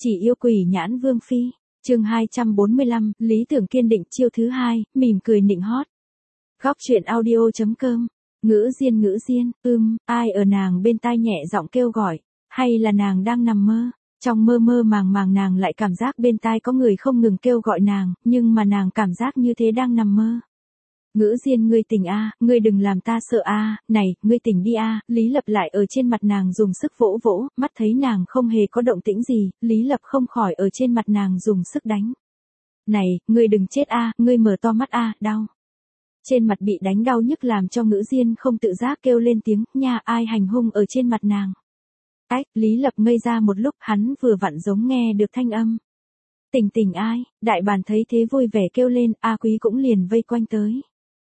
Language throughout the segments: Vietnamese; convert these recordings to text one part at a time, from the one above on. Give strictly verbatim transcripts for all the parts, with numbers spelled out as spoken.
Chỉ yêu quỷ nhãn vương phi. Chương hai trăm bốn mươi lăm, lý tưởng kiên định chiêu thứ hai, mỉm cười nịnh hót. Góc truyện audio.com. Ngữ Diên Ngữ Diên, ưm, ai ở nàng bên tai nhẹ giọng kêu gọi, hay là nàng đang nằm mơ? Trong mơ mơ màng màng nàng lại cảm giác bên tai có người không ngừng kêu gọi nàng, nhưng mà nàng cảm giác như thế đang nằm mơ. Ngữ Diên ngươi tỉnh a, ngươi đừng làm ta sợ a, này, ngươi tỉnh đi a. Lý Lập lại ở trên mặt nàng dùng sức vỗ vỗ, mắt thấy nàng không hề có động tĩnh gì, Lý Lập không khỏi ở trên mặt nàng dùng sức đánh. Này, ngươi đừng chết a, ngươi mở to mắt a, đau. Trên mặt bị đánh đau nhức làm cho Ngữ Diên không tự giác kêu lên tiếng, nha, ai hành hung ở trên mặt nàng. Ách, Lý Lập ngây ra một lúc, hắn vừa vặn giống nghe được thanh âm. Tỉnh tỉnh ai, đại bàn thấy thế vui vẻ kêu lên, A Quý cũng liền vây quanh tới.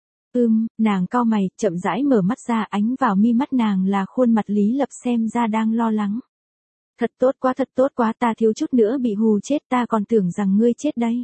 Ưm, nàng cau mày, chậm rãi mở mắt ra, ánh vào mi mắt nàng là khuôn mặt Lý Lập xem ra đang lo lắng. Thật tốt quá thật tốt quá, ta thiếu chút nữa bị hù chết, ta còn tưởng rằng ngươi chết đây.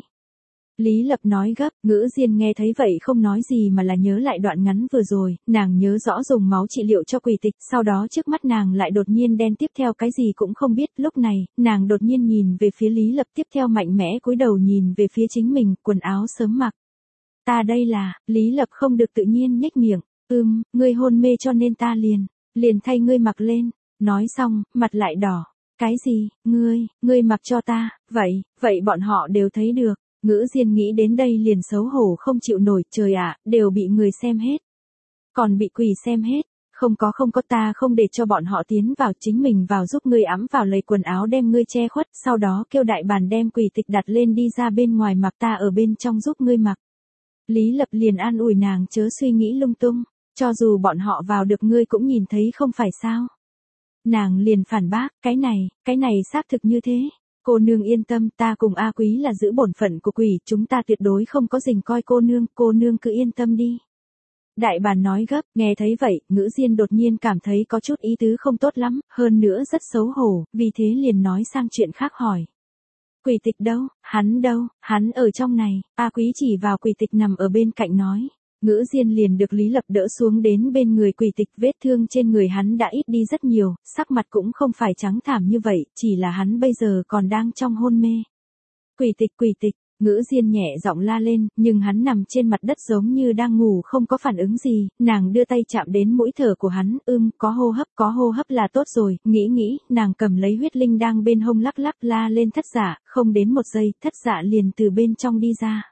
Lý Lập nói gấp, Ngữ Diên nghe thấy vậy không nói gì mà là nhớ lại đoạn ngắn vừa rồi, nàng nhớ rõ dùng máu trị liệu cho quỷ tịch, sau đó trước mắt nàng lại đột nhiên đen tiếp theo cái gì cũng không biết, lúc này, nàng đột nhiên nhìn về phía Lý Lập tiếp theo mạnh mẽ cúi đầu nhìn về phía chính mình, quần áo sớm mặc. Ta đây là, Lý Lập không được tự nhiên nhếch miệng, ưm, ngươi hôn mê cho nên ta liền, liền thay ngươi mặc lên, nói xong, mặt lại đỏ, cái gì, ngươi, ngươi mặc cho ta, vậy, vậy bọn họ đều thấy được. Ngữ Diên nghĩ đến đây liền xấu hổ không chịu nổi, trời ạ, đều bị người xem hết. Còn bị quỷ xem hết, không có không có ta không để cho bọn họ tiến vào, chính mình vào giúp ngươi ẵm vào lấy quần áo đem ngươi che khuất, sau đó kêu đại bàn đem quỷ tịch đặt lên đi ra bên ngoài mặc, ta ở bên trong giúp ngươi mặc. Lý Lập liền an ủi nàng chớ suy nghĩ lung tung, cho dù bọn họ vào được ngươi cũng nhìn thấy không phải sao. Nàng liền phản bác, cái này, cái này xác thực như thế. Cô nương yên tâm, ta cùng A Quý là giữ bổn phận của quỷ, chúng ta tuyệt đối không có rình coi cô nương, cô nương cứ yên tâm đi. Đại bàn nói gấp, nghe thấy vậy, Ngữ Diên đột nhiên cảm thấy có chút ý tứ không tốt lắm, hơn nữa rất xấu hổ, vì thế liền nói sang chuyện khác hỏi. Quỷ tịch đâu, hắn đâu, hắn ở trong này, A Quý chỉ vào quỷ tịch nằm ở bên cạnh nói. Ngữ Diên liền được Lý Lập đỡ xuống đến bên người quỷ tịch, vết thương trên người hắn đã ít đi rất nhiều, sắc mặt cũng không phải trắng thảm như vậy, chỉ là hắn bây giờ còn đang trong hôn mê. Quỷ tịch quỷ tịch, Ngữ Diên nhẹ giọng la lên, nhưng hắn nằm trên mặt đất giống như đang ngủ không có phản ứng gì, nàng đưa tay chạm đến mũi thở của hắn, ưm, có hô hấp, có hô hấp là tốt rồi, nghĩ nghĩ, nàng cầm lấy huyết linh đang bên hông lắc lắc la lên thất giả, không đến một giây, thất giả liền từ bên trong đi ra.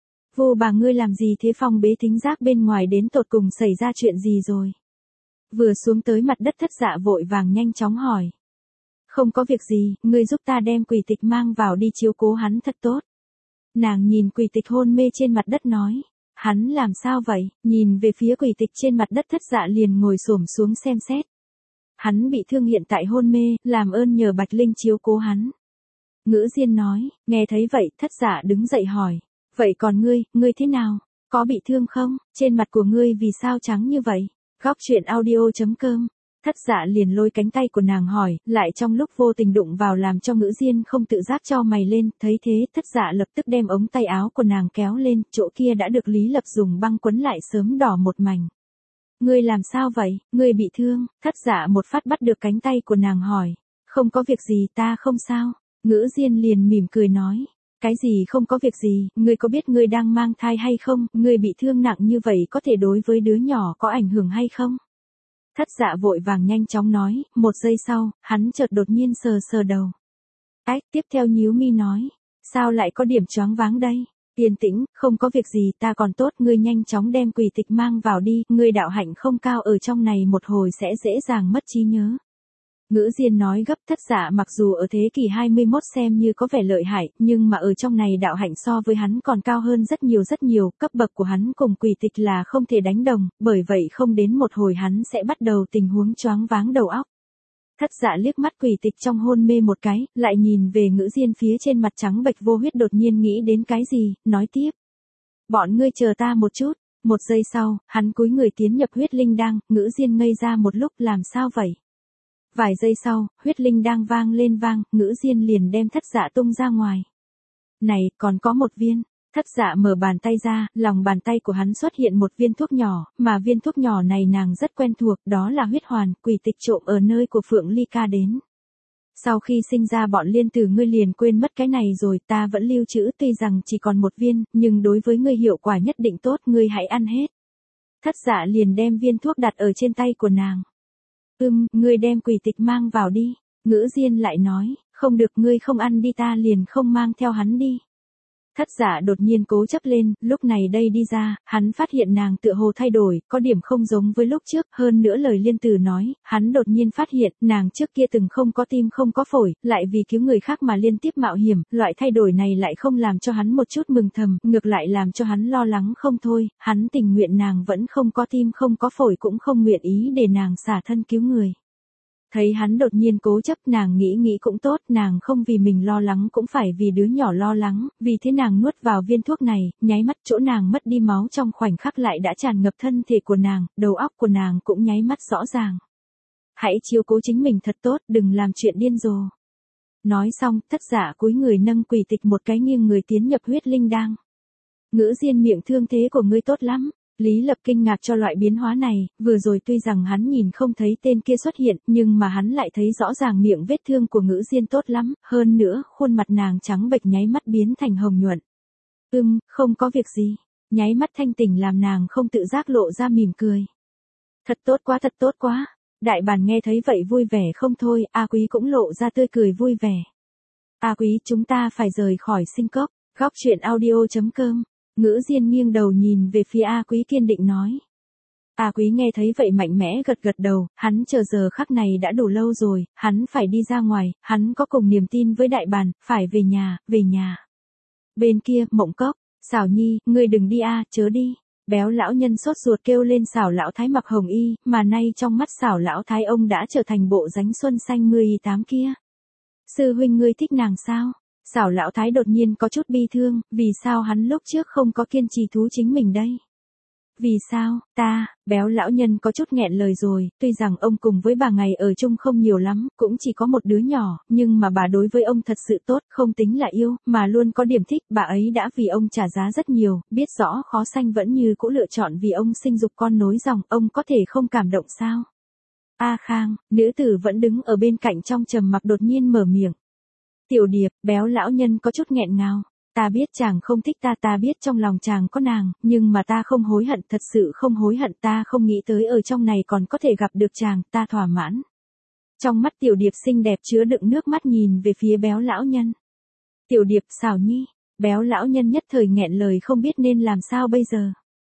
Vô bà ngươi làm gì thế, phong bế thính giác bên ngoài đến tột cùng xảy ra chuyện gì rồi? Vừa xuống tới mặt đất thất dạ vội vàng nhanh chóng hỏi. Không có việc gì, ngươi giúp ta đem quỷ tịch mang vào đi chiếu cố hắn thật tốt. Nàng nhìn quỷ tịch hôn mê trên mặt đất nói. Hắn làm sao vậy? Nhìn về phía quỷ tịch trên mặt đất thất dạ liền ngồi xổm xuống xem xét. Hắn bị thương hiện tại hôn mê, làm ơn nhờ Bạch Linh chiếu cố hắn. Ngữ Diên nói, nghe thấy vậy thất dạ đứng dậy hỏi. Vậy còn ngươi, ngươi thế nào? Có bị thương không? Trên mặt của ngươi vì sao trắng như vậy? Góc truyện audio.com. Thất dạ liền lôi cánh tay của nàng hỏi, lại trong lúc vô tình đụng vào làm cho Ngữ Diên không tự giác cho mày lên, thấy thế thất dạ lập tức đem ống tay áo của nàng kéo lên, chỗ kia đã được Lý Lập dùng băng quấn lại sớm đỏ một mảnh. Ngươi làm sao vậy? Ngươi bị thương? Thất dạ một phát bắt được cánh tay của nàng hỏi. Không có việc gì, ta không sao. Ngữ Diên liền mỉm cười nói. Cái gì không có việc gì, ngươi có biết ngươi đang mang thai hay không, ngươi bị thương nặng như vậy có thể đối với đứa nhỏ có ảnh hưởng hay không? Thất dạ vội vàng nhanh chóng nói, một giây sau, hắn chợt đột nhiên sờ sờ đầu. Ách, tiếp theo nhíu mi nói, sao lại có điểm choáng váng đây? Yên tĩnh, không có việc gì, ta còn tốt, ngươi nhanh chóng đem quỷ tịch mang vào đi, ngươi đạo hạnh không cao ở trong này một hồi sẽ dễ dàng mất trí nhớ. Ngữ Diên nói gấp, thất dạ mặc dù ở thế kỷ hai mươi mốt xem như có vẻ lợi hại, nhưng mà ở trong này đạo hạnh so với hắn còn cao hơn rất nhiều rất nhiều, cấp bậc của hắn cùng quỷ tịch là không thể đánh đồng, bởi vậy không đến một hồi hắn sẽ bắt đầu tình huống choáng váng đầu óc. Thất dạ liếc mắt quỷ tịch trong hôn mê một cái, lại nhìn về Ngữ Diên phía trên mặt trắng bệch vô huyết đột nhiên nghĩ đến cái gì, nói tiếp. Bọn ngươi chờ ta một chút, một giây sau, hắn cúi người tiến nhập huyết linh đăng, Ngữ Diên ngây ra một lúc làm sao vậy? Vài giây sau, huyết linh đang vang lên vang, Ngữ Diên liền đem thất dạ tung ra ngoài. Này, còn có một viên. Thất dạ mở bàn tay ra, lòng bàn tay của hắn xuất hiện một viên thuốc nhỏ, mà viên thuốc nhỏ này nàng rất quen thuộc, đó là huyết hoàn, quỷ tịch trộm ở nơi của Phượng Ly Ca đến. Sau khi sinh ra bọn Liên Tử ngươi liền quên mất cái này rồi, ta vẫn lưu trữ tuy rằng chỉ còn một viên, nhưng đối với ngươi hiệu quả nhất định tốt, ngươi hãy ăn hết. Thất Dạ liền đem viên thuốc đặt ở trên tay của nàng. Ừm, ngươi đem quỷ tịch mang vào đi. Ngữ Diên lại nói, không được, ngươi không ăn đi ta liền không mang theo hắn đi. Thất Dạ đột nhiên cố chấp lên, lúc này đây đi ra, hắn phát hiện nàng tựa hồ thay đổi, có điểm không giống với lúc trước, hơn nữa lời Liên Tử nói, hắn đột nhiên phát hiện, nàng trước kia từng không có tim không có phổi, lại vì cứu người khác mà liên tiếp mạo hiểm, loại thay đổi này lại không làm cho hắn một chút mừng thầm, ngược lại làm cho hắn lo lắng không thôi, hắn tình nguyện nàng vẫn không có tim không có phổi cũng không nguyện ý để nàng xả thân cứu người. Thấy hắn đột nhiên cố chấp, nàng nghĩ nghĩ cũng tốt, nàng không vì mình lo lắng cũng phải vì đứa nhỏ lo lắng, vì thế nàng nuốt vào viên thuốc này, nháy mắt chỗ nàng mất đi máu trong khoảnh khắc lại đã tràn ngập thân thể của nàng, đầu óc của nàng cũng nháy mắt rõ ràng. Hãy chiếu cố chính mình thật tốt, đừng làm chuyện điên rồ. Nói xong, Thất Dạ cúi người nâng quỷ tịch một cái nghiêng người tiến nhập huyết linh đang. Ngữ Diên miệng thương thế của ngươi tốt lắm. Lý Lập kinh ngạc cho loại biến hóa này, vừa rồi tuy rằng hắn nhìn không thấy tên kia xuất hiện, nhưng mà hắn lại thấy rõ ràng miệng vết thương của Ngữ Diên tốt lắm, hơn nữa, khuôn mặt nàng trắng bệch nháy mắt biến thành hồng nhuận. Ừm, không có việc gì. Nháy mắt thanh tỉnh làm nàng không tự giác lộ ra mỉm cười. Thật tốt quá, thật tốt quá. Đại bản nghe thấy vậy vui vẻ không thôi, A Quý cũng lộ ra tươi cười vui vẻ. A Quý, chúng ta phải rời khỏi Sinh Cốc. Góc truyện audio chấm com. Ngữ Diên nghiêng đầu nhìn về phía A Quý kiên định nói. A Quý nghe thấy vậy mạnh mẽ gật gật đầu, hắn chờ giờ khắc này đã đủ lâu rồi, hắn phải đi ra ngoài, hắn có cùng niềm tin với đại bàn, phải về nhà, về nhà. Bên kia, Mộng Cốc, Xảo Nhi, ngươi đừng đi a, chớ đi. Béo lão nhân sốt ruột kêu lên Xảo lão thái mặc hồng y, mà nay trong mắt Xảo lão thái ông đã trở thành bộ dáng xuân xanh mười tám kia. Sư huynh ngươi thích nàng sao? Xảo lão thái đột nhiên có chút bi thương, vì sao hắn lúc trước không có kiên trì thú chính mình đây? Vì sao, ta, béo lão nhân có chút nghẹn lời rồi, tuy rằng ông cùng với bà ngày ở chung không nhiều lắm, cũng chỉ có một đứa nhỏ, nhưng mà bà đối với ông thật sự tốt, không tính là yêu, mà luôn có điểm thích, bà ấy đã vì ông trả giá rất nhiều, biết rõ khó sanh vẫn như cũ lựa chọn vì ông sinh dục con nối dòng, ông có thể không cảm động sao? A Khang, nữ tử vẫn đứng ở bên cạnh trong trầm mặc đột nhiên mở miệng. Tiểu Điệp, béo lão nhân có chút nghẹn ngào. Ta biết chàng không thích ta, ta biết trong lòng chàng có nàng, nhưng mà ta không hối hận, thật sự không hối hận, ta không nghĩ tới ở trong này còn có thể gặp được chàng, ta thỏa mãn. Trong mắt Tiểu Điệp xinh đẹp chứa đựng nước mắt nhìn về phía béo lão nhân. Tiểu Điệp, Xảo Nhi, béo lão nhân nhất thời nghẹn lời không biết nên làm sao bây giờ.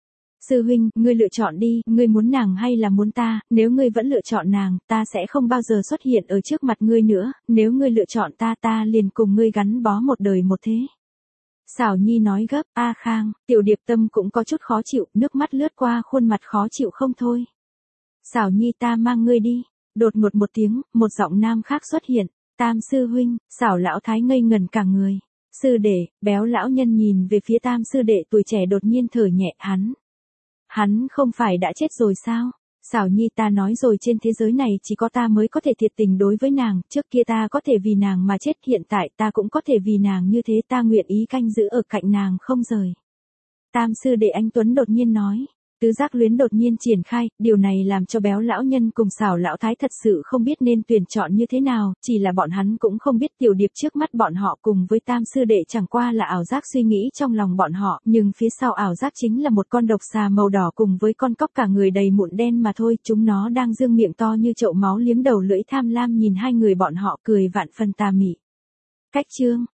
Sư huynh, ngươi lựa chọn đi, ngươi muốn nàng hay là muốn ta, nếu ngươi vẫn lựa chọn nàng, ta sẽ không bao giờ xuất hiện ở trước mặt ngươi nữa, nếu ngươi lựa chọn ta ta liền cùng ngươi gắn bó một đời một thế. Xảo Nhi nói gấp, A Khang, Tiểu Điệp tâm cũng có chút khó chịu, nước mắt lướt qua khuôn mặt khó chịu không thôi. Xảo Nhi ta mang ngươi đi, đột ngột một tiếng, một giọng nam khác xuất hiện, Tam sư huynh, Xảo lão thái ngây ngần cả người. Sư đệ, béo lão nhân nhìn về phía Tam sư đệ tuổi trẻ đột nhiên thở nhẹ, hắn. Hắn không phải đã chết rồi sao? Xảo Nhi ta nói rồi, trên thế giới này chỉ có ta mới có thể thiệt tình đối với nàng, trước kia ta có thể vì nàng mà chết, hiện tại ta cũng có thể vì nàng như thế, ta nguyện ý canh giữ ở cạnh nàng không rời. Tam sư đệ anh Tuấn đột nhiên nói. Tứ giác luyến đột nhiên triển khai, điều này làm cho béo lão nhân cùng Xảo lão thái thật sự không biết nên tuyển chọn như thế nào, chỉ là bọn hắn cũng không biết Tiểu Điệp trước mắt bọn họ cùng với Tam sư đệ chẳng qua là ảo giác suy nghĩ trong lòng bọn họ, nhưng phía sau ảo giác chính là một con độc xà màu đỏ cùng với con cóc cả người đầy mụn đen mà thôi, chúng nó đang dương miệng to như chậu máu liếm đầu lưỡi tham lam nhìn hai người bọn họ cười vạn phần tà mị. Cách chương